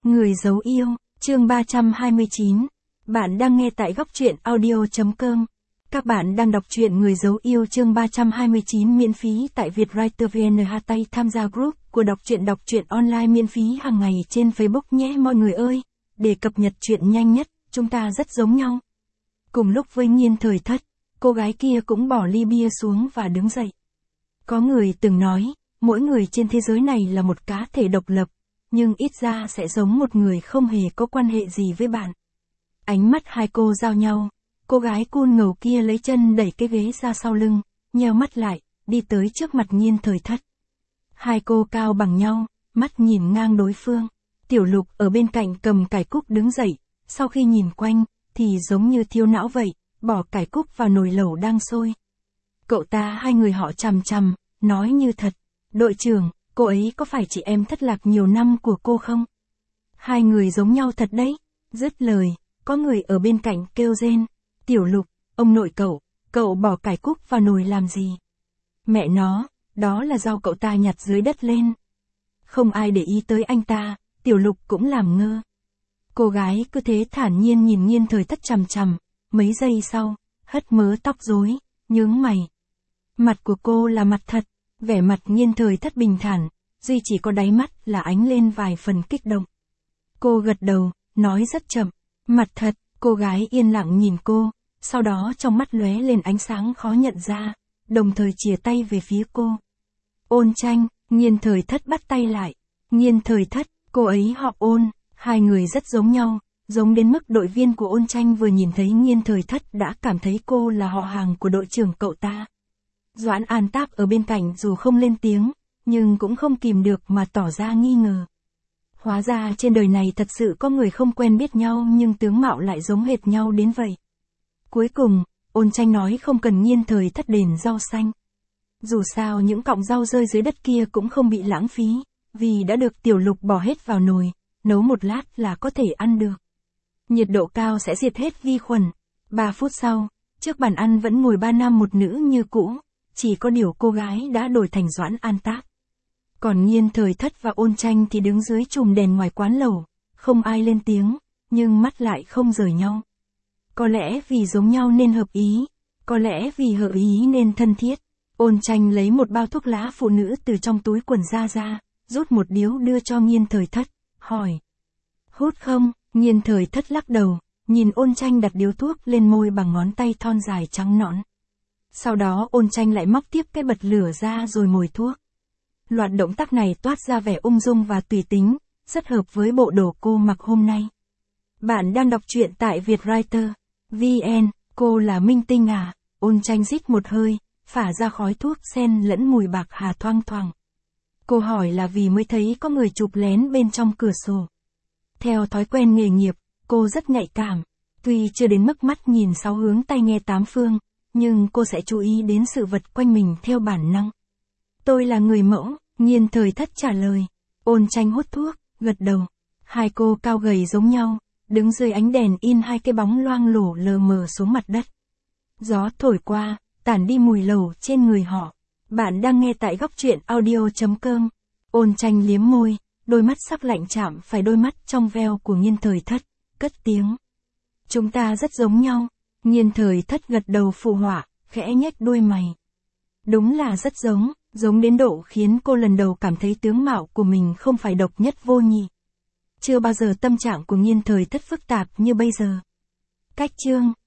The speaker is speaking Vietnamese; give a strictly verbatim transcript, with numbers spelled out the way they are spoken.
Người giấu yêu, chương ba trăm hai mươi chín. Bạn đang nghe tại góc truyện audio.com. Các bạn đang đọc truyện Người giấu yêu chương ba trăm hai mươi chín miễn phí tại Vietwriter vê en. Hashtag tham gia group của đọc truyện đọc truyện online miễn phí hàng ngày trên Facebook nhé mọi người ơi. Để cập nhật truyện nhanh nhất, chúng ta rất giống nhau. Cùng lúc với Nhiên Thời Thất, cô gái kia cũng bỏ ly bia xuống và đứng dậy. Có người từng nói, mỗi người trên thế giới này là một cá thể độc lập, nhưng ít ra sẽ giống một người không hề có quan hệ gì với bạn. Ánh mắt hai cô giao nhau, cô gái cool ngầu kia lấy chân đẩy cái ghế ra sau lưng, nheo mắt lại, đi tới trước mặt Nhiên Thời Thất. Hai cô cao bằng nhau, mắt nhìn ngang đối phương. Tiểu Lục ở bên cạnh cầm cải cúc đứng dậy, sau khi nhìn quanh, thì giống như thiếu não vậy, bỏ cải cúc vào nồi lẩu đang sôi. Cậu ta hai người họ chằm chằm, nói như thật, đội trưởng, cô ấy có phải chị em thất lạc nhiều năm của cô không? Hai người giống nhau thật đấy. Dứt lời, có người ở bên cạnh kêu rên. Tiểu Lục, ông nội cậu, cậu bỏ cải cúc vào nồi làm gì? Mẹ nó, đó là rau cậu ta nhặt dưới đất lên. Không ai để ý tới anh ta, Tiểu Lục cũng làm ngơ. Cô gái cứ thế thản nhiên nhìn Nhiên Thời Thất chằm chằm, mấy giây sau, hất mớ tóc rối, nhướng mày. Mặt của cô là mặt thật, vẻ mặt Nhiên Thời Thất bình thản, duy chỉ có đáy mắt là ánh lên vài phần kích động. Cô gật đầu, nói rất chậm, mặt thật, cô gái yên lặng nhìn cô, sau đó trong mắt lóe lên ánh sáng khó nhận ra, đồng thời chìa tay về phía cô. Ôn Tranh, Nhiên Thời Thất bắt tay lại. Nhiên Thời Thất, cô ấy họ Ôn, hai người rất giống nhau, giống đến mức đội viên của Ôn Tranh vừa nhìn thấy Nhiên Thời Thất đã cảm thấy cô là họ hàng của đội trưởng cậu ta. Doãn An Táp ở bên cạnh dù không lên tiếng, nhưng cũng không kìm được mà tỏ ra nghi ngờ. Hóa ra trên đời này thật sự có người không quen biết nhau nhưng tướng mạo lại giống hệt nhau đến vậy. Cuối cùng, Ôn Tranh nói không cần Nhiên Thời Thất đền rau xanh. Dù sao những cọng rau rơi dưới đất kia cũng không bị lãng phí, vì đã được Tiểu Lục bỏ hết vào nồi, nấu một lát là có thể ăn được. Nhiệt độ cao sẽ diệt hết vi khuẩn. Ba phút sau, trước bàn ăn vẫn ngồi ba nam một nữ như cũ. Chỉ có điều cô gái đã đổi thành Doãn An Táp. Còn Nhiên Thời Thất và Ôn Tranh thì đứng dưới chùm đèn ngoài quán lẩu, không ai lên tiếng, nhưng mắt lại không rời nhau. Có lẽ vì giống nhau nên hợp ý, có lẽ vì hợp ý nên thân thiết. Ôn Tranh lấy một bao thuốc lá phụ nữ từ trong túi quần ra ra, rút một điếu đưa cho Nhiên Thời Thất, hỏi. Hút không? Nhiên Thời Thất lắc đầu, nhìn Ôn Tranh đặt điếu thuốc lên môi bằng ngón tay thon dài trắng nõn. Sau đó Ôn Tranh lại móc tiếp cái bật lửa ra rồi mồi thuốc. Loạt động tác này toát ra vẻ ung dung và tùy tính, rất hợp với bộ đồ cô mặc hôm nay. Bạn đang đọc truyện tại Vietwriter vê en, cô là Minh Tinh à? Ôn Tranh rít một hơi, phả ra khói thuốc xen lẫn mùi bạc hà thoang thoảng. Cô hỏi là vì mới thấy có người chụp lén bên trong cửa sổ. Theo thói quen nghề nghiệp, cô rất nhạy cảm, tuy chưa đến mức mắt nhìn sáu hướng tai nghe tám phương, nhưng cô sẽ chú ý đến sự vật quanh mình theo bản năng. Tôi là người mẫu, Nhiên Thời Thất trả lời. Ôn Tranh hút thuốc, gật đầu. Hai cô cao gầy giống nhau, đứng dưới ánh đèn in hai cái bóng loang lổ lờ mờ xuống mặt đất. Gió thổi qua, tản đi mùi lẩu trên người họ. Bạn đang nghe tại góc truyện audio.com. Ôn Tranh liếm môi, đôi mắt sắc lạnh chạm phải đôi mắt trong veo của Nhiên Thời Thất, cất tiếng. Chúng ta rất giống nhau. Nhiên Thời Thất gật đầu phụ họa, khẽ nhếch đuôi mày. Đúng là rất giống, giống đến độ khiến cô lần đầu cảm thấy tướng mạo của mình không phải độc nhất vô nhị. Chưa bao giờ tâm trạng của Nhiên Thời Thất phức tạp như bây giờ. Cách chương